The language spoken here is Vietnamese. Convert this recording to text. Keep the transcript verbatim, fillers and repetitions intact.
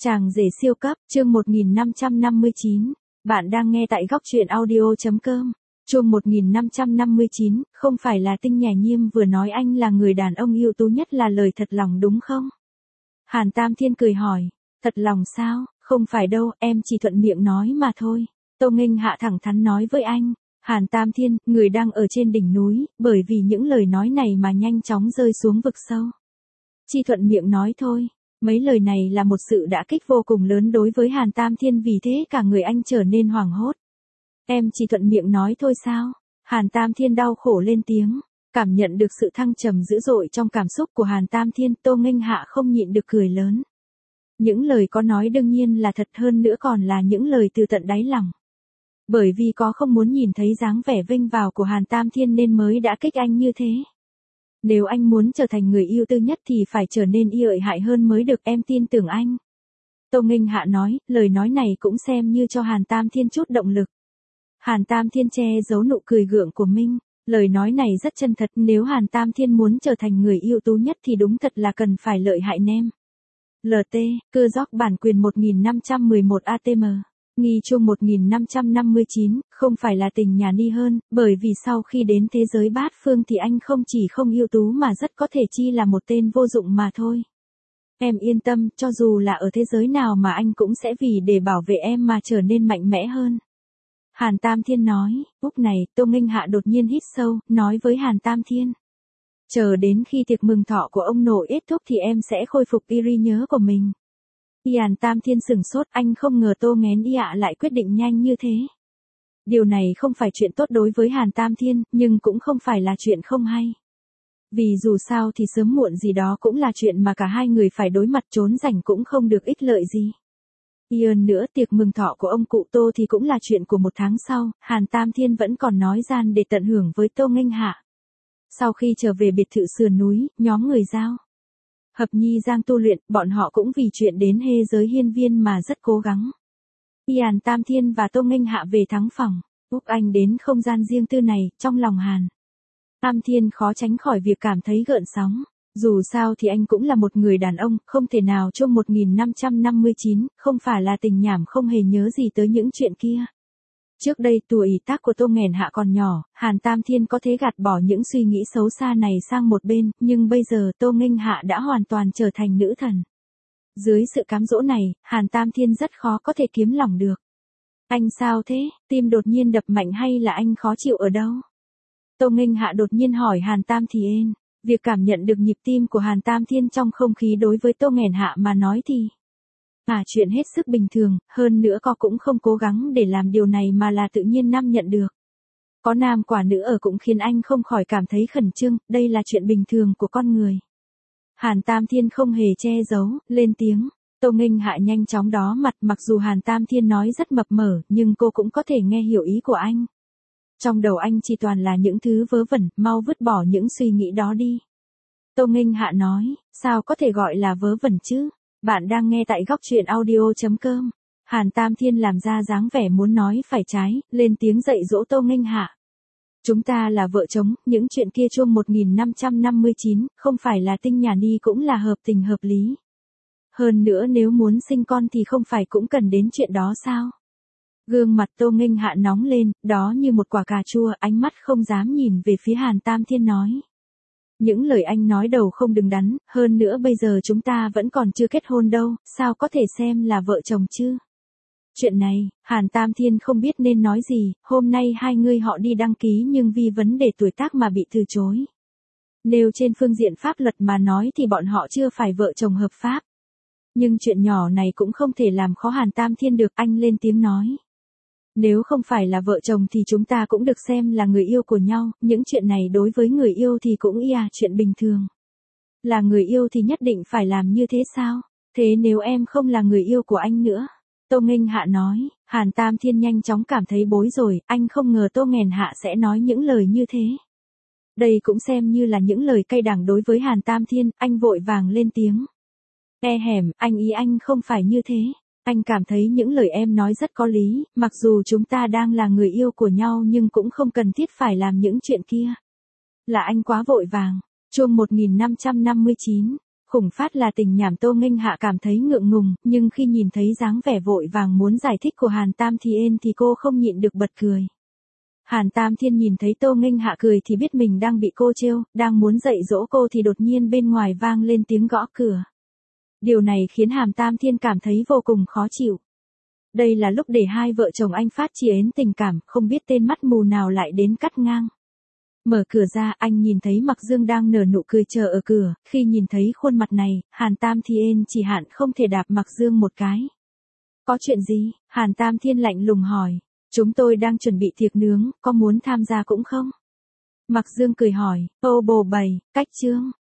Chàng rể siêu cấp, chương một nghìn năm trăm năm mươi chín. Bạn đang nghe tại góc truyện audio.com. Chương một nghìn năm trăm năm mươi chín, không phải là Tinh Nhà Nhiêm vừa nói anh là người đàn ông ưu tú nhất là lời thật lòng đúng không? Hàn Tam Thiên cười hỏi, thật lòng sao, không phải đâu, em chỉ thuận miệng nói mà thôi. Tô Nghênh Hạ thẳng thắn nói với anh. Hàn Tam Thiên, người đang ở trên đỉnh núi, bởi vì những lời nói này mà nhanh chóng rơi xuống vực sâu. Chỉ thuận miệng nói thôi. Mấy lời này là một sự đả kích vô cùng lớn đối với Hàn Tam Thiên, vì thế cả người anh trở nên hoảng hốt. Em chỉ thuận miệng nói thôi sao? Hàn Tam Thiên đau khổ lên tiếng. Cảm nhận được sự thăng trầm dữ dội trong cảm xúc của Hàn Tam Thiên, Tô Nghênh Hạ không nhịn được cười lớn. Những lời có nói đương nhiên là thật, hơn nữa còn là những lời từ tận đáy lòng. Bởi vì có không muốn nhìn thấy dáng vẻ vênh váo của Hàn Tam Thiên nên mới đã kích anh như thế. Nếu anh muốn trở thành người ưu tư nhất thì phải trở nên lợi hại hơn mới được, em tin tưởng anh. Tô Nghênh Hạ nói, lời nói này cũng xem như cho Hàn Tam Thiên chút động lực. Hàn Tam Thiên che giấu nụ cười gượng của mình, lời nói này rất chân thật, nếu Hàn Tam Thiên muốn trở thành người ưu tú nhất thì đúng thật là cần phải lợi hại nem. lờ tê, cưa gióc bản quyền một nghìn năm trăm mười một a tê em. Nghi chung một nghìn năm trăm năm mươi chín, không phải là Tình Nhà Ni hơn, bởi vì sau khi đến thế giới bát phương thì anh không chỉ không ưu tú mà rất có thể chi là một tên vô dụng mà thôi. Em yên tâm, cho dù là ở thế giới nào mà anh cũng sẽ vì để bảo vệ em mà trở nên mạnh mẽ hơn. Hàn Tam Thiên nói. Lúc này, Tô Nghênh Hạ đột nhiên hít sâu, nói với Hàn Tam Thiên. Chờ đến khi tiệc mừng thọ của ông nội kết thúc thì em sẽ khôi phục y trí nhớ của mình. Hàn Tam Thiên sửng sốt, anh không ngờ Tô Nghén Y ạ lại quyết định nhanh như thế. Điều này không phải chuyện tốt đối với Hàn Tam Thiên, nhưng cũng không phải là chuyện không hay. Vì dù sao thì sớm muộn gì đó cũng là chuyện mà cả hai người phải đối mặt, trốn rảnh cũng không được ích lợi gì. Hơn nữa, tiệc mừng thọ của ông cụ Tô thì cũng là chuyện của một tháng sau, Hàn Tam Thiên vẫn còn nói gian để tận hưởng với Tô Nghênh Hạ. Sau khi trở về biệt thự sườn núi, nhóm người Giao Hợp Nhi Giang tu luyện, bọn họ cũng vì chuyện đến hê giới hiên viên mà rất cố gắng. Hàn Tam Thiên và Tô Nghênh Hạ về thắng phòng. Úc Anh đến không gian riêng tư này, trong lòng Hàn Tam Thiên khó tránh khỏi việc cảm thấy gợn sóng. Dù sao thì anh cũng là một người đàn ông, không thể nào trong một nghìn năm trăm năm mươi chín, không phải là tình nhảm không hề nhớ gì tới những chuyện kia. Trước đây tuổi tác của Tô Nghèn Hạ còn nhỏ, Hàn Tam Thiên có thể gạt bỏ những suy nghĩ xấu xa này sang một bên, nhưng bây giờ Tô Nghênh Hạ đã hoàn toàn trở thành nữ thần. Dưới sự cám dỗ này, Hàn Tam Thiên rất khó có thể kiếm lòng được. Anh sao thế, tim đột nhiên đập mạnh hay là anh khó chịu ở đâu? Tô Nghênh Hạ đột nhiên hỏi Hàn Tam Thiên. Việc cảm nhận được nhịp tim của Hàn Tam Thiên trong không khí đối với Tô Nghèn Hạ mà nói thì à chuyện hết sức bình thường, hơn nữa cô cũng không cố gắng để làm điều này mà là tự nhiên nam nhận được. Có nam quả nữ ở cũng khiến anh không khỏi cảm thấy khẩn trương, đây là chuyện bình thường của con người. Hàn Tam Thiên không hề che giấu, lên tiếng. Tô Nghênh Hạ nhanh chóng đó mặt, mặc dù Hàn Tam Thiên nói rất mập mờ, nhưng cô cũng có thể nghe hiểu ý của anh. Trong đầu anh chỉ toàn là những thứ vớ vẩn, mau vứt bỏ những suy nghĩ đó đi. Tô Nghênh Hạ nói, sao có thể gọi là vớ vẩn chứ? Bạn đang nghe tại góc truyện audio.com. Hàn Tam Thiên làm ra dáng vẻ muốn nói phải trái, lên tiếng dạy dỗ Tô Nghênh Hạ. Chúng ta là vợ chồng, những chuyện kia chung một nghìn năm trăm năm mươi chín, không phải là Tinh Nhà Ni cũng là hợp tình hợp lý. Hơn nữa nếu muốn sinh con thì không phải cũng cần đến chuyện đó sao? Gương mặt Tô Nghênh Hạ nóng lên, đó như một quả cà chua, ánh mắt không dám nhìn về phía Hàn Tam Thiên nói. Những lời anh nói đầu không đứng đắn, hơn nữa bây giờ chúng ta vẫn còn chưa kết hôn đâu, sao có thể xem là vợ chồng chứ? Chuyện này, Hàn Tam Thiên không biết nên nói gì, hôm nay hai người họ đi đăng ký nhưng vì vấn đề tuổi tác mà bị từ chối. Nếu trên phương diện pháp luật mà nói thì bọn họ chưa phải vợ chồng hợp pháp. Nhưng chuyện nhỏ này cũng không thể làm khó Hàn Tam Thiên được, anh lên tiếng nói. Nếu không phải là vợ chồng thì chúng ta cũng được xem là người yêu của nhau, những chuyện này đối với người yêu thì cũng ia chuyện bình thường. Là người yêu thì nhất định phải làm như thế sao? Thế nếu em không là người yêu của anh nữa? Tô Nghênh Hạ nói. Hàn Tam Thiên nhanh chóng cảm thấy bối rồi, anh không ngờ Tô Nghèn Hạ sẽ nói những lời như thế. Đây cũng xem như là những lời cay đắng đối với Hàn Tam Thiên, anh vội vàng lên tiếng. E hẻm, anh ý anh không phải như thế. Anh cảm thấy những lời em nói rất có lý, mặc dù chúng ta đang là người yêu của nhau nhưng cũng không cần thiết phải làm những chuyện kia. Là anh quá vội vàng. Chương một nghìn năm trăm năm mươi chín. Khủng phát là tình nhảm Tô Nghênh Hạ cảm thấy ngượng ngùng, nhưng khi nhìn thấy dáng vẻ vội vàng muốn giải thích của Hàn Tam Thiên thì cô không nhịn được bật cười. Hàn Tam Thiên nhìn thấy Tô Nghênh Hạ cười thì biết mình đang bị cô trêu, đang muốn dạy dỗ cô thì đột nhiên bên ngoài vang lên tiếng gõ cửa. Điều này khiến Hàn Tam Thiên cảm thấy vô cùng khó chịu. Đây là lúc để hai vợ chồng anh phát triển tình cảm, không biết tên mắt mù nào lại đến cắt ngang. Mở cửa ra, anh nhìn thấy Mạc Dương đang nở nụ cười chờ ở cửa, khi nhìn thấy khuôn mặt này, Hàn Tam Thiên chỉ hạn không thể đạp Mạc Dương một cái. Có chuyện gì? Hàn Tam Thiên lạnh lùng hỏi. Chúng tôi đang chuẩn bị tiệc nướng, có muốn tham gia cũng không? Mạc Dương cười hỏi, ô bồ bày, cách chương.